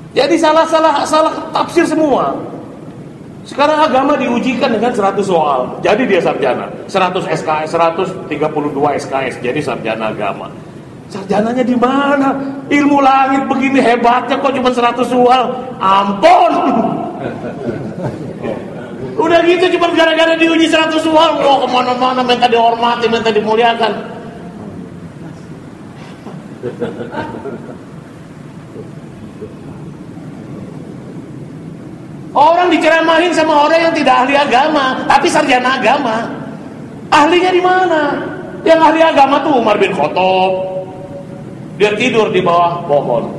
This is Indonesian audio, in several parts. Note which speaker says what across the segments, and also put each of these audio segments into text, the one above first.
Speaker 1: Jadi salah tafsir semua. Sekarang agama diujikan dengan 100 soal. Jadi dia sarjana. 100 SKS, 132 SKS. Jadi sarjana agama. Sarjananya di mana? Ilmu langit begini hebatnya kok cuma 100 soal. Ampun. Udah gitu cuma gara-gara diuji 100 soal. Mau kemana-mana minta dihormati, minta dimuliakan. Orang diceramahin sama orang yang tidak ahli agama, tapi sarjana agama. Ahlinya di mana? Yang ahli agama tuh Umar bin Khattab. Dia tidur di bawah pohon.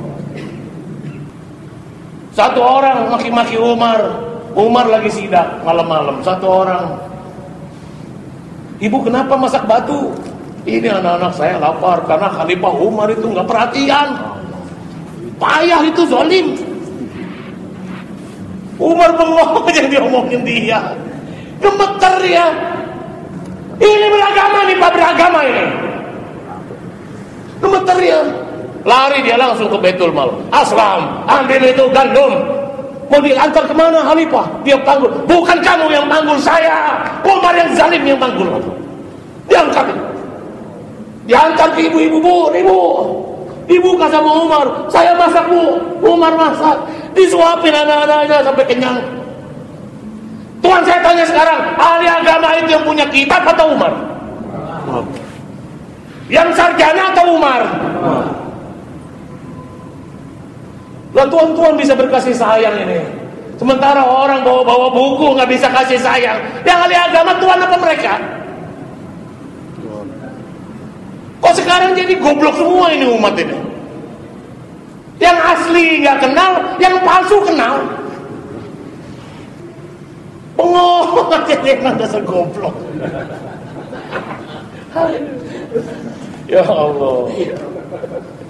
Speaker 1: Satu orang maki-maki Umar. Umar lagi sidak malam-malam. Satu orang, ibu kenapa masak batu? Ini anak-anak saya lapar karena Khalifah Umar itu nggak perhatian. Payah itu zalim. Umar bengong aja diomongin dia. Gemeter ya. Ini beragama nih, Pak, beragama ini. Gemeter ya. Lari dia langsung ke Baitul Mal. Aslam, ambil itu gandum. Mau diantar kemana Khalifah? Dia panggul. Bukan kamu yang panggul saya. Umar yang zalim yang panggul. Diangkat. Diantar ke ibu-ibu, bu, ibu. Dibuka sama Umar. Saya masak, bu. Umar masak. Disuapin anak-anaknya sampai kenyang. Tuhan, saya tanya sekarang, ahli agama itu yang punya kitab atau Umar? Yang sarjana atau Umar? Lah Tuhan bisa berkasih sayang ini. Sementara orang bawa buku nggak bisa kasih sayang. Yang ahli agama Tuhan apa mereka? Kok sekarang jadi goblok semua ini umat ini? Yang asli nggak kenal, yang palsu kenal. Bengong aja dengan dasar goblok. Ya Allah.